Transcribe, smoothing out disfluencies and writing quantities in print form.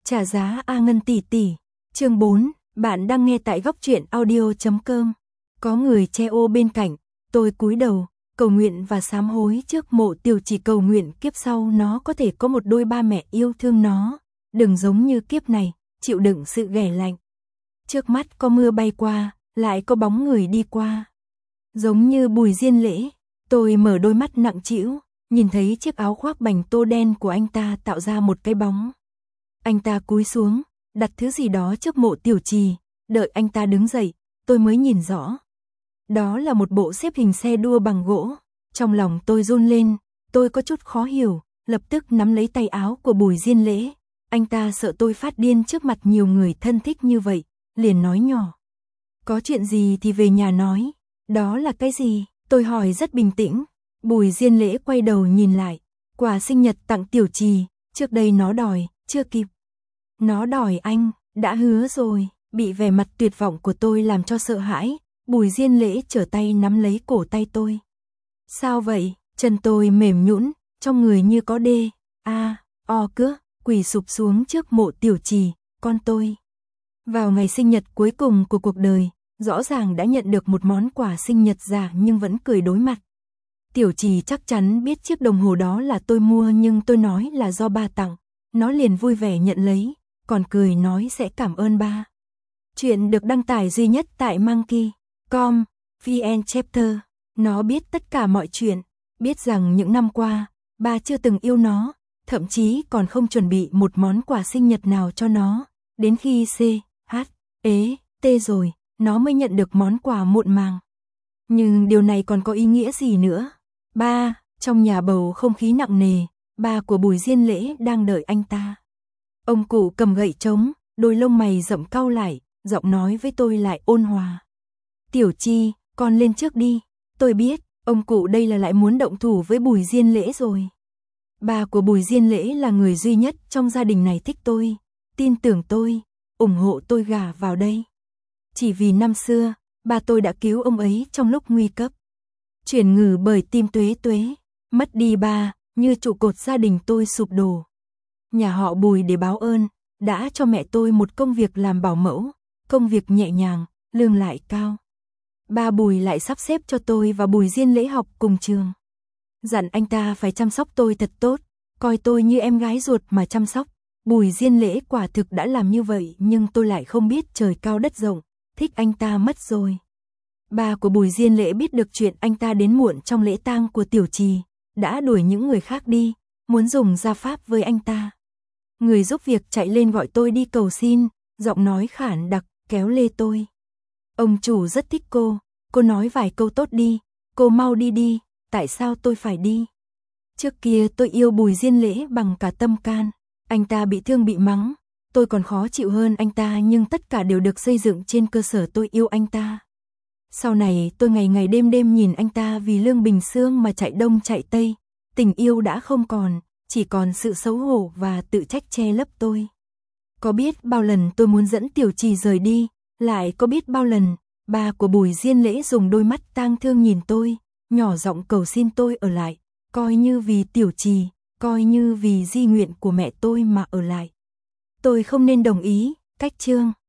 Trả giá A Ngân tỷ tỷ. Chương 4, bạn đang nghe tại góc truyện audio.com. Có người che ô bên cạnh, tôi cúi đầu, cầu nguyện và sám hối trước mộ Tiểu Chỉ, cầu nguyện kiếp sau nó có thể có một đôi ba mẹ yêu thương nó, đừng giống như kiếp này, chịu đựng sự ghẻ lạnh. Trước mắt có mưa bay qua, lại có bóng người đi qua. Giống như Bùi Diên Lễ, tôi mở đôi mắt nặng trĩu, nhìn thấy chiếc áo khoác bành tô đen của anh ta tạo ra một cái bóng. Anh ta cúi xuống, đặt thứ gì đó trước mộ Tiểu Trì, đợi anh ta đứng dậy, tôi mới nhìn rõ. Đó là một bộ xếp hình xe đua bằng gỗ. Trong lòng tôi run lên, tôi có chút khó hiểu, lập tức nắm lấy tay áo của Bùi Diên Lễ. Anh ta sợ tôi phát điên trước mặt nhiều người thân thích như vậy, liền nói nhỏ. Có chuyện gì thì về nhà nói. Đó là cái gì? Tôi hỏi rất bình tĩnh. Bùi Diên Lễ quay đầu nhìn lại. Quà sinh nhật tặng Tiểu Trì, trước đây nó đòi, chưa kịp. Nó đòi anh, đã hứa rồi. Bị vẻ mặt tuyệt vọng của tôi làm cho sợ hãi, Bùi Diên Lễ trở tay nắm lấy cổ tay tôi. Sao vậy? Chân tôi mềm nhũn, trong người như có đê, cước, quỳ sụp xuống trước mộ Tiểu Trì, con tôi. Vào ngày sinh nhật cuối cùng của cuộc đời, rõ ràng đã nhận được một món quà sinh nhật giả nhưng vẫn cười đối mặt. Tiểu Trì chắc chắn biết chiếc đồng hồ đó là tôi mua nhưng tôi nói là do ba tặng. Nó liền vui vẻ nhận lấy, còn cười nói sẽ cảm ơn ba. Chuyện được đăng tải duy nhất tại Monkey.com, VN Chapter. Nó biết tất cả mọi chuyện, biết rằng những năm qua, ba chưa từng yêu nó, thậm chí còn không chuẩn bị một món quà sinh nhật nào cho nó. Đến khi CHT rồi, nó mới nhận được món quà muộn màng. Nhưng điều này còn có ý nghĩa gì nữa? Ba, trong nhà bầu không khí nặng nề, ba của Bùi Diên Lễ đang đợi anh ta. Ông cụ cầm gậy trống, đôi lông mày rậm cau lại, giọng nói với tôi lại ôn hòa. Tiểu Chi, con lên trước đi. Tôi biết, ông cụ đây là lại muốn động thủ với Bùi Diên Lễ rồi. Ba của Bùi Diên Lễ là người duy nhất trong gia đình này thích tôi, tin tưởng tôi, ủng hộ tôi gả vào đây. Chỉ vì năm xưa, ba tôi đã cứu ông ấy trong lúc nguy cấp. Chuyển ngừ bởi tim Tuế Tuế, mất đi ba, như trụ cột gia đình tôi sụp đổ. Nhà họ Bùi để báo ơn, đã cho mẹ tôi một công việc làm bảo mẫu, công việc nhẹ nhàng, lương lại cao. Ba Bùi lại sắp xếp cho tôi và Bùi Diên Lễ học cùng trường. Dặn anh ta phải chăm sóc tôi thật tốt, coi tôi như em gái ruột mà chăm sóc. Bùi Diên Lễ quả thực đã làm như vậy nhưng tôi lại không biết trời cao đất rộng, thích anh ta mất rồi. Ba của Bùi Diên Lễ biết được chuyện anh ta đến muộn trong lễ tang của Tiểu Trì, đã đuổi những người khác đi, muốn dùng gia pháp với anh ta. Người giúp việc chạy lên gọi tôi đi cầu xin, giọng nói khản đặc, kéo lê tôi. Ông chủ rất thích cô nói vài câu tốt đi, cô mau đi đi, tại sao tôi phải đi? Trước kia tôi yêu Bùi Diên Lễ bằng cả tâm can, anh ta bị thương bị mắng, tôi còn khó chịu hơn anh ta nhưng tất cả đều được xây dựng trên cơ sở tôi yêu anh ta. Sau này tôi ngày ngày đêm đêm nhìn anh ta vì lương bình xương mà chạy đông chạy tây, tình yêu đã không còn, chỉ còn sự xấu hổ và tự trách che lấp tôi. Có biết bao lần tôi muốn dẫn Tiểu Trì rời đi, lại có biết bao lần, ba của Bùi Diên Lễ dùng đôi mắt tang thương nhìn tôi, nhỏ giọng cầu xin tôi ở lại, coi như vì Tiểu Trì, coi như vì di nguyện của mẹ tôi mà ở lại. Tôi không nên đồng ý, cách chương.